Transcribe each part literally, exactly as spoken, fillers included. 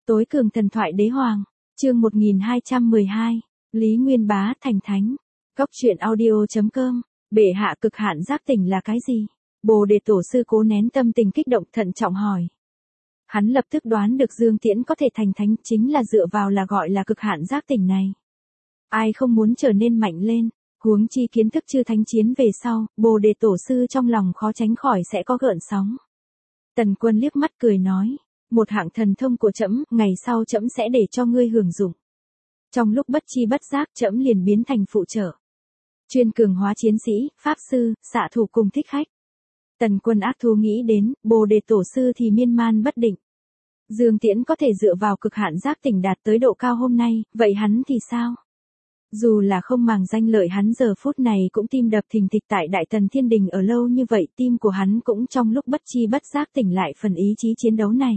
Tối cường thần thoại đế hoàng, chương một nghìn hai trăm mười hai, Lý Nguyên Bá thành thánh. Góc truyện audio.com, bệ hạ cực hạn giác tỉnh là cái gì? Bồ Đề Tổ sư cố nén tâm tình kích động thận trọng hỏi. Hắn lập tức đoán được Dương Tiễn có thể thành thánh chính là dựa vào là gọi là cực hạn giác tỉnh này. Ai không muốn trở nên mạnh lên, huống chi kiến thức chư thánh chiến về sau, Bồ Đề Tổ sư trong lòng khó tránh khỏi sẽ có gợn sóng. Tần Quân liếc mắt cười nói, một hạng thần thông của trẫm, ngày sau trẫm sẽ để cho ngươi hưởng dụng. Trong lúc bất chi bất giác trẫm liền biến thành phụ trợ, chuyên cường hóa chiến sĩ, pháp sư, xạ thủ cùng thích khách. Tần Quân ác thú nghĩ đến, Bồ Đề Tổ sư thì miên man bất định. Dương Tiễn có thể dựa vào cực hạn giác tỉnh đạt tới độ cao hôm nay, vậy hắn thì sao? Dù là không màng danh lợi hắn giờ phút này cũng tim đập thình thịch tại Đại Tần Thiên Đình ở lâu như vậy, tim của hắn cũng trong lúc bất chi bất giác tỉnh lại phần ý chí chiến đấu này.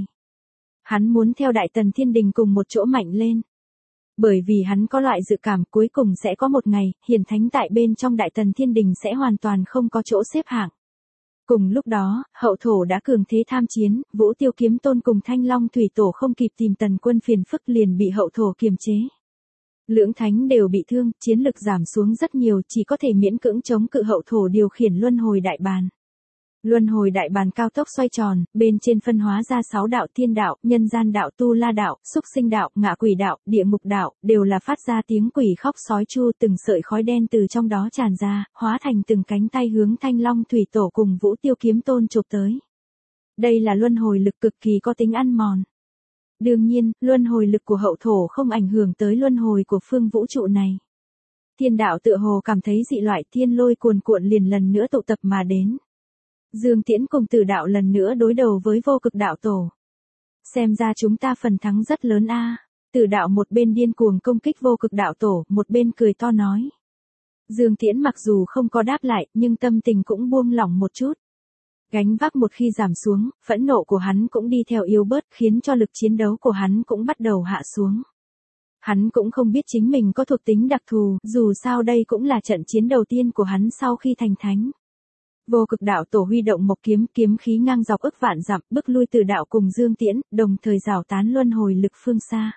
Hắn muốn theo Đại Tần Thiên Đình cùng một chỗ mạnh lên. Bởi vì hắn có loại dự cảm cuối cùng sẽ có một ngày, hiền thánh tại bên trong Đại Tần Thiên Đình sẽ hoàn toàn không có chỗ xếp hạng. Cùng lúc đó, hậu thổ đã cường thế tham chiến, Vũ Tiêu Kiếm Tôn cùng Thanh Long Thủy Tổ không kịp tìm Tần Quân phiền phức liền bị hậu thổ kiềm chế. Lưỡng thánh đều bị thương, chiến lực giảm xuống rất nhiều, chỉ có thể miễn cưỡng chống cự hậu thổ điều khiển luân hồi đại bàn. Luân hồi đại bàn cao tốc xoay tròn, bên trên phân hóa ra sáu đạo: thiên đạo, nhân gian đạo, tu la đạo, súc sinh đạo, ngạ quỷ đạo, địa ngục đạo, đều là phát ra tiếng quỷ khóc sói chu, từng sợi khói đen từ trong đó tràn ra, hóa thành từng cánh tay hướng Thanh Long Thủy Tổ cùng Vũ Tiêu Kiếm Tôn chụp tới. Đây là luân hồi lực cực kỳ có tính ăn mòn. Đương nhiên, luân hồi lực của hậu thổ không ảnh hưởng tới luân hồi của phương vũ trụ này. Thiên đạo tựa hồ cảm thấy dị loại, thiên lôi cuồn cuộn liền lần nữa tụ tập mà đến. Dương Tiễn cùng Tử đạo lần nữa đối đầu với vô cực đạo tổ. Xem ra chúng ta phần thắng rất lớn a. À. Tử đạo một bên điên cuồng công kích vô cực đạo tổ, một bên cười to nói. Dương Tiễn mặc dù không có đáp lại, nhưng tâm tình cũng buông lỏng một chút. Gánh vác một khi giảm xuống, phẫn nộ của hắn cũng đi theo yếu bớt, khiến cho lực chiến đấu của hắn cũng bắt đầu hạ xuống. Hắn cũng không biết chính mình có thuộc tính đặc thù, dù sao đây cũng là trận chiến đầu tiên của hắn sau khi thành thánh. Vô cực đạo tổ huy động một kiếm, kiếm khí ngang dọc ức vạn dặm, bức lui Tử đạo cùng Dương Tiễn, đồng thời rào tán luân hồi lực phương xa.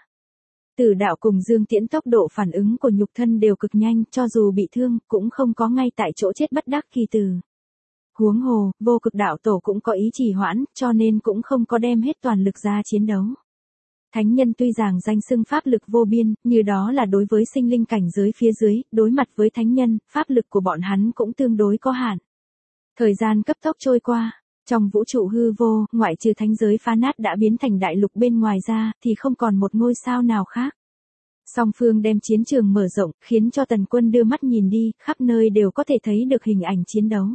Tử đạo cùng Dương Tiễn tốc độ phản ứng của nhục thân đều cực nhanh, cho dù bị thương, cũng không có ngay tại chỗ chết bất đắc kỳ tử. Huống hồ, vô cực đạo tổ cũng có ý trì hoãn, cho nên cũng không có đem hết toàn lực ra chiến đấu. Thánh nhân tuy rằng danh xưng pháp lực vô biên, như đó là đối với sinh linh cảnh giới phía dưới, đối mặt với thánh nhân, pháp lực của bọn hắn cũng tương đối có hạn. Thời gian cấp tốc trôi qua, trong vũ trụ hư vô, ngoại trừ thánh giới phá nát đã biến thành đại lục bên ngoài ra, thì không còn một ngôi sao nào khác. Song phương đem chiến trường mở rộng, khiến cho Tần Quân đưa mắt nhìn đi, khắp nơi đều có thể thấy được hình ảnh chiến đấu.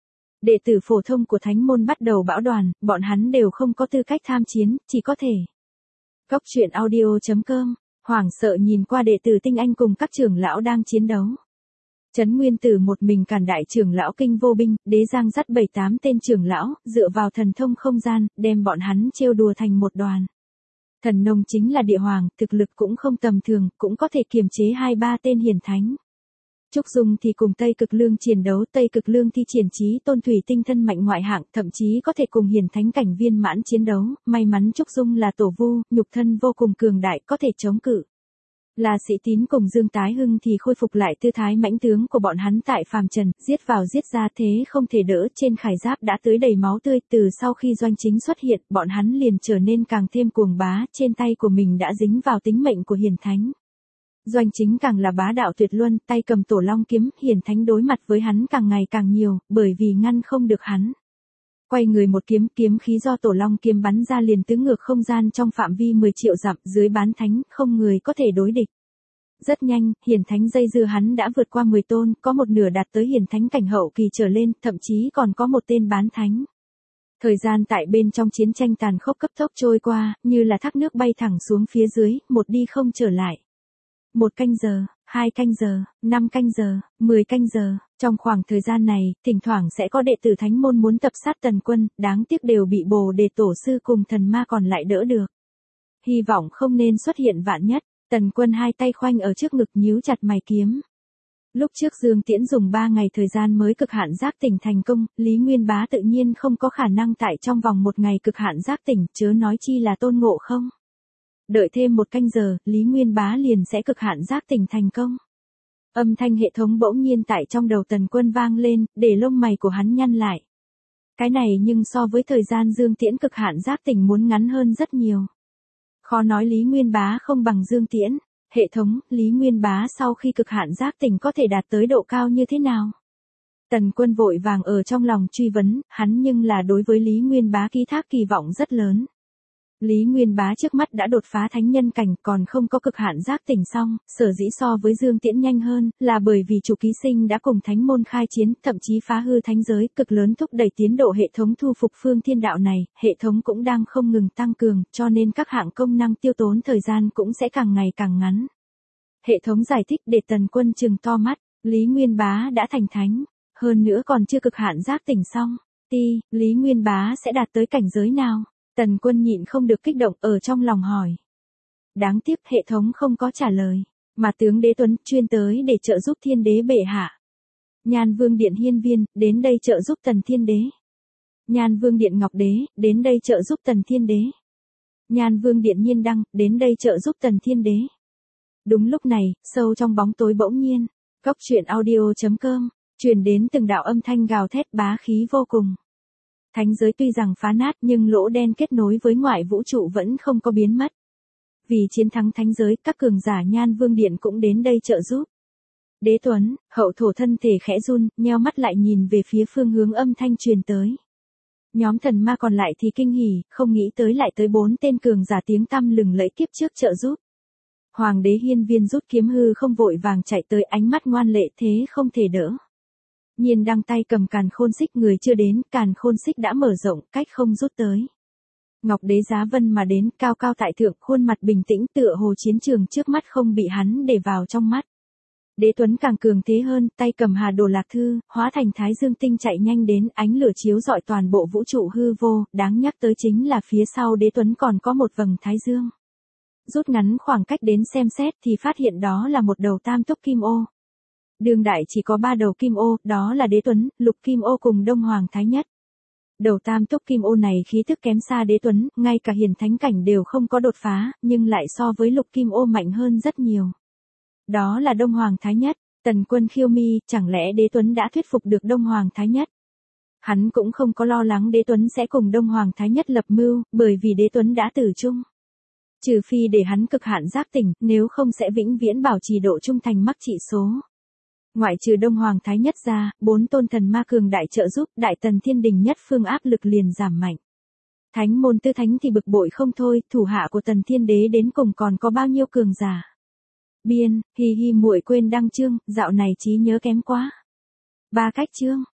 Đệ tử phổ thông của thánh môn bắt đầu bão đoàn, bọn hắn đều không có tư cách tham chiến, chỉ có thể. Góc truyện audio.com, hoảng sợ nhìn qua đệ tử tinh anh cùng các trưởng lão đang chiến đấu. Trấn Nguyên Tử một mình cản đại trưởng lão Kinh Vô Binh, Đế Giang dắt bảy tám tên trưởng lão, dựa vào thần thông không gian, đem bọn hắn trêu đùa thành một đoàn. Thần nông chính là địa hoàng, thực lực cũng không tầm thường, cũng có thể kiềm chế hai ba tên hiền thánh. Trúc Dung thì cùng Tây Cực Lương chiến đấu, Tây Cực Lương thi triển trí tôn thủy tinh thân mạnh ngoại hạng, thậm chí có thể cùng hiền thánh cảnh viên mãn chiến đấu, may mắn Trúc Dung là tổ vu, nhục thân vô cùng cường đại, có thể chống cự. Là Sĩ Tín cùng Dương Tái Hưng thì khôi phục lại tư thái mãnh tướng của bọn hắn tại phàm trần, giết vào giết ra thế không thể đỡ, trên khải giáp đã tưới đầy máu tươi, từ sau khi Doanh Chính xuất hiện, bọn hắn liền trở nên càng thêm cuồng bá, trên tay của mình đã dính vào tính mệnh của hiền thánh. Doanh Chính càng là bá đạo tuyệt luân, tay cầm tổ long kiếm, hiền thánh đối mặt với hắn càng ngày càng nhiều, bởi vì ngăn không được hắn. Quay người một kiếm, kiếm khí do tổ long kiếm bắn ra liền tứ ngược không gian trong phạm vi mười triệu dặm, dưới bán thánh, không người có thể đối địch. Rất nhanh, hiền thánh dây dưa hắn đã vượt qua mười tôn, có một nửa đạt tới hiền thánh cảnh hậu kỳ trở lên, thậm chí còn có một tên bán thánh. Thời gian tại bên trong chiến tranh tàn khốc cấp tốc trôi qua, như là thác nước bay thẳng xuống phía dưới, một đi không trở lại. Một canh giờ, hai canh giờ, năm canh giờ, mười canh giờ, trong khoảng thời gian này, thỉnh thoảng sẽ có đệ tử thánh môn muốn tập sát Tần Quân, đáng tiếc đều bị Bồ Đề Tổ sư cùng thần ma còn lại đỡ được. Hy vọng không nên xuất hiện vạn nhất, Tần Quân hai tay khoanh ở trước ngực nhíu chặt mày kiếm. Lúc trước Dương Tiễn dùng ba ngày thời gian mới cực hạn giác tỉnh thành công, Lý Nguyên Bá tự nhiên không có khả năng tại trong vòng một ngày cực hạn giác tỉnh, chớ nói chi là Tôn Ngộ Không. Đợi thêm một canh giờ, Lý Nguyên Bá liền sẽ cực hạn giác tỉnh thành công. Âm thanh hệ thống bỗng nhiên tại trong đầu Tần Quân vang lên, để lông mày của hắn nhăn lại. Cái này nhưng so với thời gian Dương Tiễn cực hạn giác tỉnh muốn ngắn hơn rất nhiều. Khó nói Lý Nguyên Bá không bằng Dương Tiễn. Hệ thống, Lý Nguyên Bá sau khi cực hạn giác tỉnh có thể đạt tới độ cao như thế nào? Tần Quân vội vàng ở trong lòng truy vấn, hắn nhưng là đối với Lý Nguyên Bá ký thác kỳ vọng rất lớn. Lý Nguyên Bá trước mắt đã đột phá thánh nhân cảnh còn không có cực hạn giác tỉnh xong, sở dĩ so với Dương Tiễn nhanh hơn, là bởi vì chủ ký sinh đã cùng thánh môn khai chiến, thậm chí phá hư thánh giới, cực lớn thúc đẩy tiến độ hệ thống thu phục phương thiên đạo này, hệ thống cũng đang không ngừng tăng cường, cho nên các hạng công năng tiêu tốn thời gian cũng sẽ càng ngày càng ngắn. Hệ thống giải thích để Tần Quân trừng to mắt, Lý Nguyên Bá đã thành thánh, hơn nữa còn chưa cực hạn giác tỉnh xong, ti, Lý Nguyên Bá sẽ đạt tới cảnh giới nào? Tần Quân nhịn không được kích động ở trong lòng hỏi. Đáng tiếc hệ thống không có trả lời, mà tướng Đế Tuấn chuyên tới để trợ giúp Thiên Đế bệ hạ. Nhan Vương Điện Hiên Viên, đến đây trợ giúp Tần Thiên Đế. Nhan Vương Điện Ngọc Đế, đến đây trợ giúp Tần Thiên Đế. Nhan Vương Điện Nhiên Đăng, đến đây trợ giúp Tần Thiên Đế. Đúng lúc này, sâu trong bóng tối bỗng nhiên, Cốc Truyện Audio chấm com, truyền đến từng đạo âm thanh gào thét bá khí vô cùng. Thánh giới tuy rằng phá nát nhưng lỗ đen kết nối với ngoại vũ trụ vẫn không có biến mất. Vì chiến thắng thánh giới, các cường giả Nhan Vương Điện cũng đến đây trợ giúp. Đế Tuấn, hậu thổ thân thể khẽ run, nheo mắt lại nhìn về phía phương hướng âm thanh truyền tới. Nhóm thần ma còn lại thì kinh hỉ, không nghĩ tới lại tới bốn tên cường giả tiếng tăm lừng lẫy kiếp trước trợ giúp. Hoàng đế Hiên Viên rút kiếm hư không vội vàng chạy tới, ánh mắt ngoan lệ thế không thể đỡ. Nhiên Đăng tay cầm càn khôn xích, người chưa đến, càn khôn xích đã mở rộng, cách không rút tới. Ngọc Đế giá vân mà đến, cao cao tại thượng, khuôn mặt bình tĩnh tựa hồ chiến trường trước mắt không bị hắn để vào trong mắt. Đế Tuấn càng cường thế hơn, tay cầm Hà Đồ Lạc Thư, hóa thành Thái Dương Tinh chạy nhanh đến, ánh lửa chiếu rọi toàn bộ vũ trụ hư vô, đáng nhắc tới chính là phía sau Đế Tuấn còn có một vầng Thái Dương. Rút ngắn khoảng cách đến xem xét thì phát hiện đó là một đầu tam túc kim ô. Đương đại chỉ có ba đầu kim ô, đó là Đế Tuấn, Lục Kim Ô cùng Đông Hoàng Thái Nhất. Đầu tam túc kim ô này khí tức kém xa Đế Tuấn, ngay cả hiền thánh cảnh đều không có đột phá, nhưng lại so với Lục Kim Ô mạnh hơn rất nhiều. Đó là Đông Hoàng Thái Nhất. Tần Quân khiêu mi, chẳng lẽ Đế Tuấn đã thuyết phục được Đông Hoàng Thái Nhất? Hắn cũng không có lo lắng Đế Tuấn sẽ cùng Đông Hoàng Thái Nhất lập mưu, bởi vì Đế Tuấn đã tử chung. Trừ phi để hắn cực hạn giác tỉnh, nếu không sẽ vĩnh viễn bảo trì độ trung thành mắc trị số. Ngoại trừ Đông Hoàng Thái Nhất ra, bốn tôn thần ma cường đại trợ giúp, Đại Tần Thiên Đình Nhất Phương áp lực liền giảm mạnh. Thánh môn Tư Thánh thì bực bội không thôi, thủ hạ của Tần Thiên Đế đến cùng còn có bao nhiêu cường giả. Biên, hi hi muội quên đăng chương, dạo này trí nhớ kém quá. Ba cách chương.